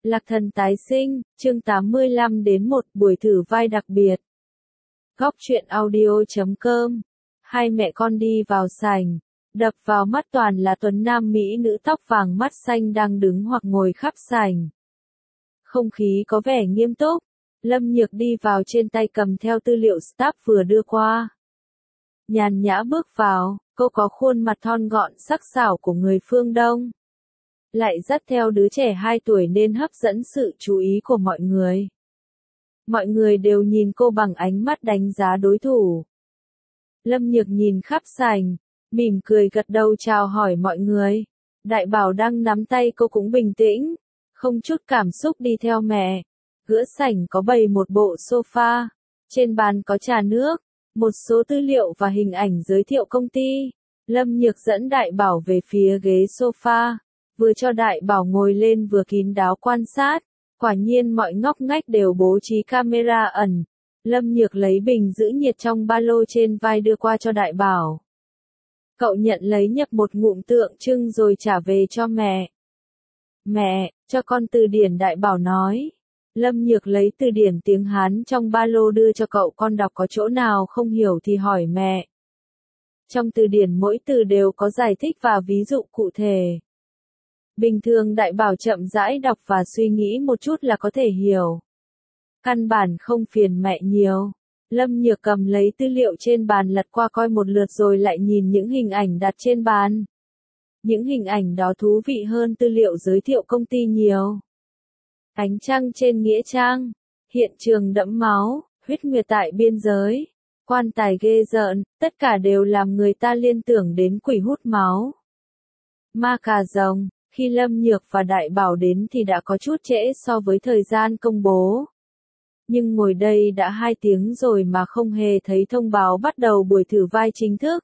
Lạc Thần tái sinh, chương 85 đến 1 buổi thử vai đặc biệt. Góc truyện audio.com. Hai mẹ con đi vào sảnh, đập vào mắt toàn là tuấn nam mỹ nữ tóc vàng mắt xanh đang đứng hoặc ngồi khắp sảnh. Không khí có vẻ nghiêm túc, Lâm Nhược đi vào trên tay cầm theo tư liệu staff vừa đưa qua. Nhàn nhã bước vào, cô có khuôn mặt thon gọn sắc sảo của người phương Đông. Lại dắt theo đứa trẻ 2 tuổi nên hấp dẫn sự chú ý của mọi người. Mọi người đều nhìn cô bằng ánh mắt đánh giá đối thủ. Lâm Nhược nhìn khắp sảnh, mỉm cười gật đầu chào hỏi mọi người. Đại Bảo đang nắm tay cô cũng bình tĩnh, không chút cảm xúc đi theo mẹ. Giữa sảnh có bày một bộ sofa, trên bàn có trà nước, một số tư liệu và hình ảnh giới thiệu công ty. Lâm Nhược dẫn Đại Bảo về phía ghế sofa, vừa cho Đại Bảo ngồi lên vừa kín đáo quan sát. Quả nhiên mọi ngóc ngách đều bố trí camera ẩn. Lâm Nhược lấy bình giữ nhiệt trong ba lô trên vai đưa qua cho Đại Bảo. Cậu nhận lấy nhấp một ngụm tượng trưng rồi trả về cho mẹ. Mẹ, cho con từ điển, Đại Bảo nói. Lâm Nhược lấy từ điển tiếng Hán trong ba lô đưa cho cậu, con đọc có chỗ nào không hiểu thì hỏi mẹ. Trong từ điển mỗi từ đều có giải thích và ví dụ cụ thể. Bình thường Đại Bảo chậm rãi đọc và suy nghĩ một chút là có thể hiểu. Căn bản không phiền mẹ nhiều. Lâm Nhược cầm lấy tư liệu trên bàn lật qua coi một lượt rồi lại nhìn những hình ảnh đặt trên bàn. Những hình ảnh đó thú vị hơn tư liệu giới thiệu công ty nhiều. Ánh trăng trên nghĩa trang, hiện trường đẫm máu, huyết nguyệt tại biên giới, quan tài ghê rợn, tất cả đều làm người ta liên tưởng đến quỷ hút máu. Ma cà rồng. Khi Lâm Nhược và Đại Bảo đến thì đã có chút trễ so với thời gian công bố. Nhưng ngồi đây đã 2 tiếng rồi mà không hề thấy thông báo bắt đầu buổi thử vai chính thức.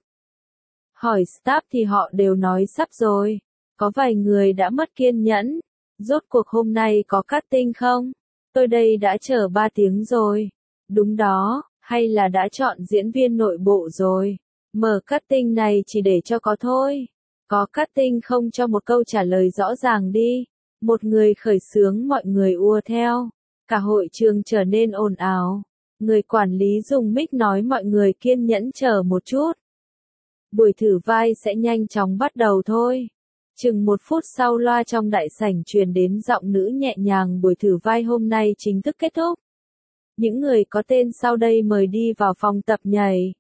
Hỏi staff thì họ đều nói sắp rồi. Có vài người đã mất kiên nhẫn. Rốt cuộc hôm nay có casting không? Tôi đây đã chờ 3 tiếng rồi. Đúng đó, hay là đã chọn diễn viên nội bộ rồi. Mở casting này chỉ để cho có thôi. Có casting không, cho một câu trả lời rõ ràng đi. Một người khởi xướng mọi người ùa theo. Cả hội trường trở nên ồn ào. Người quản lý dùng mic nói mọi người kiên nhẫn chờ một chút. Buổi thử vai sẽ nhanh chóng bắt đầu thôi. Chừng 1 phút sau loa trong đại sảnh truyền đến giọng nữ nhẹ nhàng, buổi thử vai hôm nay chính thức kết thúc. Những người có tên sau đây mời đi vào phòng tập nhảy.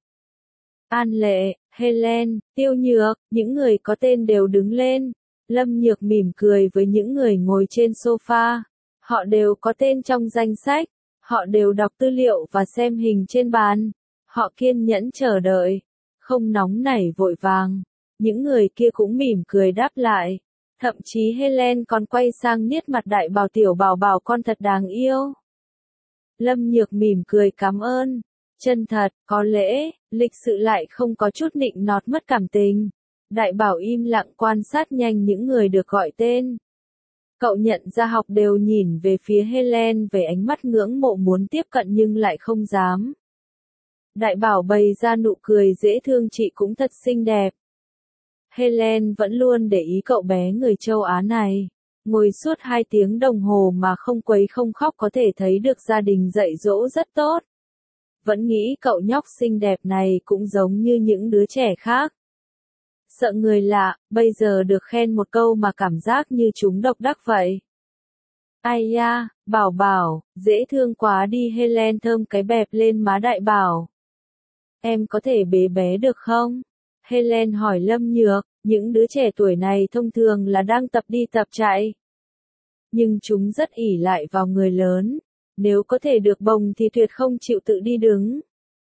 An Lệ, Helen, Tiêu Nhược, những người có tên đều đứng lên. Lâm Nhược mỉm cười với những người ngồi trên sofa. Họ đều có tên trong danh sách. Họ đều đọc tư liệu và xem hình trên bàn. Họ kiên nhẫn chờ đợi. Không nóng nảy vội vàng. Những người kia cũng mỉm cười đáp lại. Thậm chí Helen còn quay sang niết mặt Đại Bảo, tiểu bảo bảo con thật đáng yêu. Lâm Nhược mỉm cười cảm ơn. Chân thật, có lễ, lịch sự lại không có chút nịnh nọt mất cảm tình. Đại Bảo im lặng quan sát nhanh những người được gọi tên. Cậu nhận ra học đều nhìn về phía Helen với ánh mắt ngưỡng mộ muốn tiếp cận nhưng lại không dám. Đại Bảo bày ra nụ cười dễ thương, chị cũng thật xinh đẹp. Helen vẫn luôn để ý cậu bé người châu Á này. Ngồi suốt 2 tiếng đồng hồ mà không quấy không khóc, có thể thấy được gia đình dạy dỗ rất tốt. Vẫn nghĩ cậu nhóc xinh đẹp này cũng giống như những đứa trẻ khác. Sợ người lạ, bây giờ được khen một câu mà cảm giác như chúng độc đắc vậy. Ai da, Bảo Bảo, dễ thương quá đi. Helen thơm cái bẹp lên má Đại Bảo. Em có thể bế bé được không? Helen hỏi Lâm Nhược, những đứa trẻ tuổi này thông thường là đang tập đi tập chạy. Nhưng chúng rất ỷ lại vào người lớn. Nếu có thể được bồng thì tuyệt không chịu tự đi đứng.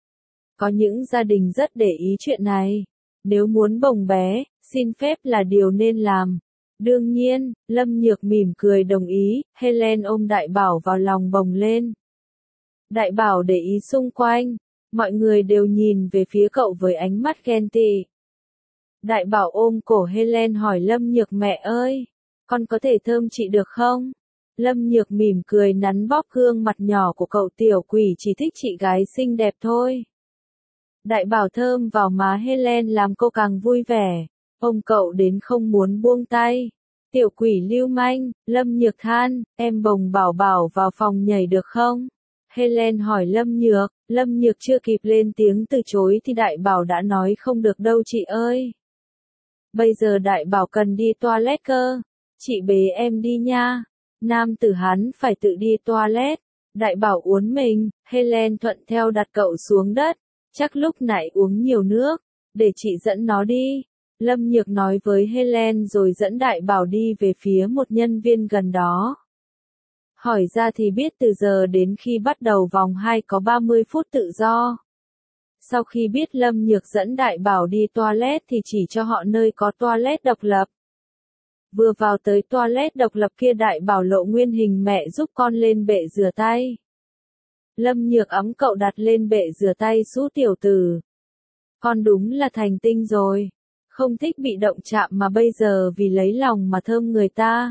Có những gia đình rất để ý chuyện này. Nếu muốn bồng bé, xin phép là điều nên làm. Đương nhiên, Lâm Nhược mỉm cười đồng ý. Helen ôm Đại Bảo vào lòng bồng lên. Đại Bảo để ý xung quanh. Mọi người đều nhìn về phía cậu với ánh mắt ghen tị. Đại Bảo ôm cổ Helen hỏi Lâm Nhược, mẹ ơi, con có thể thơm chị được không? Lâm Nhược mỉm cười nắn bóp gương mặt nhỏ của cậu, tiểu quỷ chỉ thích chị gái xinh đẹp thôi. Đại Bảo thơm vào má Helen làm cô càng vui vẻ. Ôm cậu đến không muốn buông tay. Tiểu quỷ lưu manh, Lâm Nhược than, em bồng bảo bảo vào phòng nhảy được không? Helen hỏi Lâm Nhược chưa kịp lên tiếng từ chối thì Đại Bảo đã nói không được đâu chị ơi. Bây giờ Đại Bảo cần đi toilet cơ, chị bế em đi nha. Nam tử hắn phải tự đi toilet. Đại Bảo uốn mình, Helen thuận theo đặt cậu xuống đất, chắc lúc nãy uống nhiều nước, để chị dẫn nó đi. Lâm Nhược nói với Helen rồi dẫn Đại Bảo đi về phía một nhân viên gần đó. Hỏi ra thì biết từ giờ đến khi bắt đầu vòng 2 có 30 phút tự do. Sau khi biết Lâm Nhược dẫn Đại Bảo đi toilet thì chỉ cho họ nơi có toilet độc lập. Vừa vào tới toilet độc lập kia Đại Bảo lộ nguyên hình mẹ giúp con lên bệ rửa tay. Lâm Nhược ấm cậu đặt lên bệ rửa tay Sú tiểu tử. Con đúng là thành tinh rồi. Không thích bị động chạm mà bây giờ vì lấy lòng mà thơm người ta.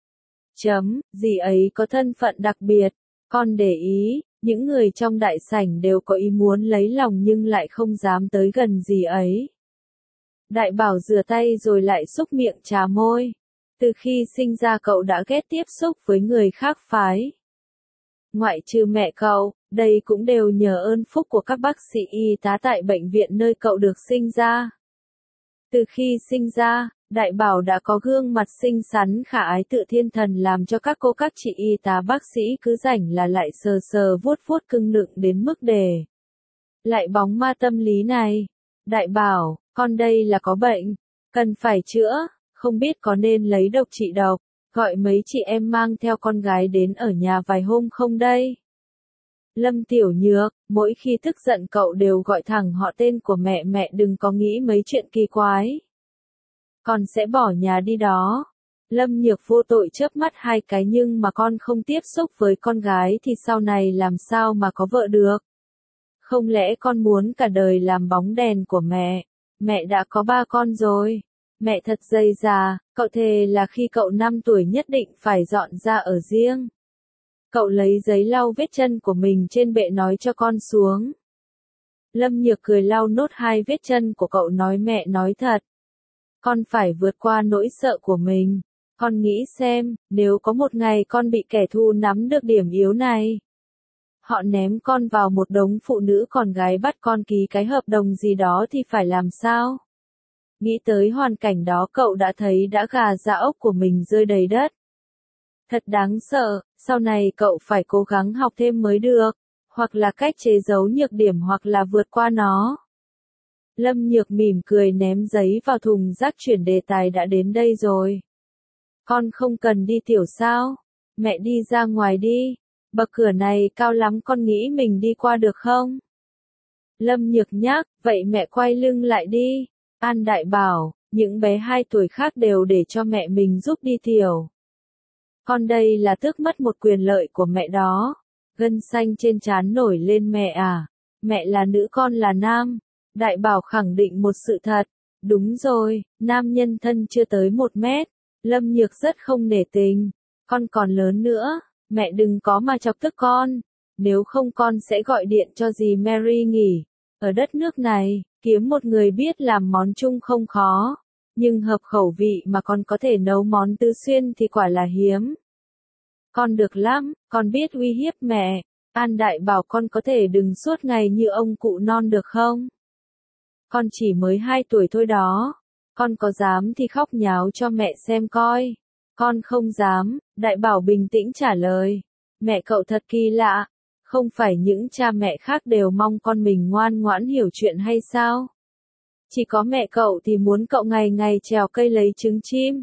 Dì ấy có thân phận đặc biệt. Con để ý, những người trong đại sảnh đều có ý muốn lấy lòng nhưng lại không dám tới gần dì ấy. Đại Bảo rửa tay rồi lại xúc miệng trà môi. Từ khi sinh ra cậu đã ghét tiếp xúc với người khác phái. Ngoại trừ mẹ cậu, đây cũng đều nhờ ơn phúc của các bác sĩ y tá tại bệnh viện nơi cậu được sinh ra. Từ khi sinh ra, Đại Bảo đã có gương mặt xinh xắn khả ái tự thiên thần làm cho các cô các chị y tá bác sĩ cứ rảnh là lại sờ sờ vuốt vuốt cưng nựng đến mức để. Lại bóng ma tâm lý này. Đại Bảo, con đây là có bệnh, cần phải chữa, không biết có nên lấy độc trị độc, gọi mấy chị em mang theo con gái đến ở nhà vài hôm không đây? Lâm Tiểu Nhược, mỗi khi tức giận cậu đều gọi thẳng họ tên của mẹ đừng có nghĩ mấy chuyện kỳ quái. Con sẽ bỏ nhà đi đó. Lâm Nhược vô tội chớp mắt hai cái nhưng mà con không tiếp xúc với con gái thì sau này làm sao mà có vợ được? Không lẽ con muốn cả đời làm bóng đèn của mẹ? Mẹ đã có 3 con rồi. Mẹ thật dây già, cậu thề là khi cậu 5 tuổi nhất định phải dọn ra ở riêng. Cậu lấy giấy lau vết chân của mình trên bệ nói cho con xuống. Lâm Nhược cười lau nốt 2 vết chân của cậu nói mẹ nói thật. Con phải vượt qua nỗi sợ của mình. Con nghĩ xem, nếu có một ngày con bị kẻ thù nắm được điểm yếu này. Họ ném con vào một đống phụ nữ còn gái bắt con ký cái hợp đồng gì đó thì phải làm sao? Nghĩ tới hoàn cảnh đó cậu đã thấy đã gà ra ốc của mình rơi đầy đất. Thật đáng sợ, sau này cậu phải cố gắng học thêm mới được, hoặc là cách chế giấu nhược điểm hoặc là vượt qua nó. Lâm Nhược mỉm cười ném giấy vào thùng rác chuyển đề tài đã đến đây rồi. Con không cần đi tiểu sao? Mẹ đi ra ngoài đi. Bậc cửa này cao lắm con nghĩ mình đi qua được không? Lâm Nhược nhắc, vậy mẹ quay lưng lại đi. An Đại Bảo, những bé 2 tuổi khác đều để cho mẹ mình giúp đi tiểu. Con đây là tước mất một quyền lợi của mẹ đó. Gân xanh trên trán nổi lên mẹ à. Mẹ là nữ con là nam. Đại Bảo khẳng định một sự thật. Đúng rồi, nam nhân thân chưa tới 1 mét. Lâm Nhược rất không nể tình. Con còn lớn nữa. Mẹ đừng có mà chọc tức con. Nếu không con sẽ gọi điện cho dì Mary nghỉ. Ở đất nước này, kiếm một người biết làm món chung không khó. Nhưng hợp khẩu vị mà con có thể nấu món tứ xuyên thì quả là hiếm. Con được lắm, con biết uy hiếp mẹ. An Đại Bảo con có thể đừng suốt ngày như ông cụ non được không? Con chỉ mới 2 tuổi thôi đó. Con có dám thì khóc nháo cho mẹ xem coi. Con không dám, Đại Bảo bình tĩnh trả lời. Mẹ cậu thật kỳ lạ. Không phải những cha mẹ khác đều mong con mình ngoan ngoãn hiểu chuyện hay sao? Chỉ có mẹ cậu thì muốn cậu ngày ngày trèo cây lấy trứng chim.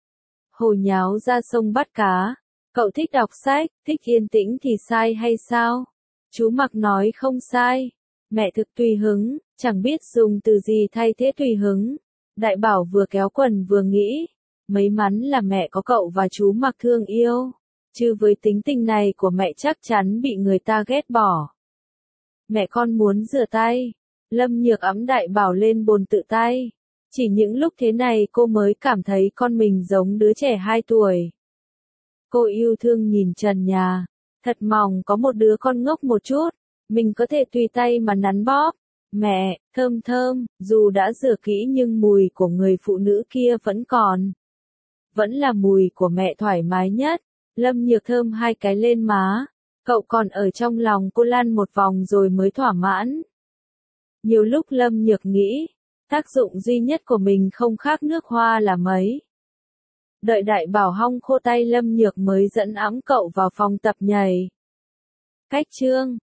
Hồ nháo ra sông bắt cá. Cậu thích đọc sách, thích yên tĩnh thì sai hay sao? Chú Mặc nói không sai. Mẹ thực tùy hứng, chẳng biết dùng từ gì thay thế tùy hứng. Đại Bảo vừa kéo quần vừa nghĩ. Mấy mắn là mẹ có cậu và chú Mặc thương yêu. Chứ với tính tình này của mẹ chắc chắn bị người ta ghét bỏ. Mẹ con muốn rửa tay. Lâm Nhược ẵm Đại Bảo lên bồn tự tay. Chỉ những lúc thế này cô mới cảm thấy con mình giống đứa trẻ 2 tuổi. Cô yêu thương nhìn trần nhà. Thật mong có một đứa con ngốc một chút. Mình có thể tùy tay mà nắn bóp. Mẹ, thơm thơm, dù đã rửa kỹ nhưng mùi của người phụ nữ kia vẫn còn. vẫn là mùi của mẹ thoải mái nhất. Lâm Nhược thơm hai cái lên má, cậu còn ở trong lòng cô lăn một vòng rồi mới thỏa mãn. Nhiều lúc Lâm Nhược nghĩ, tác dụng duy nhất của mình không khác nước hoa là mấy. Đợi Đại Bảo hong khô tay Lâm Nhược mới dẫn ẵm cậu vào phòng tập nhảy. Cách chương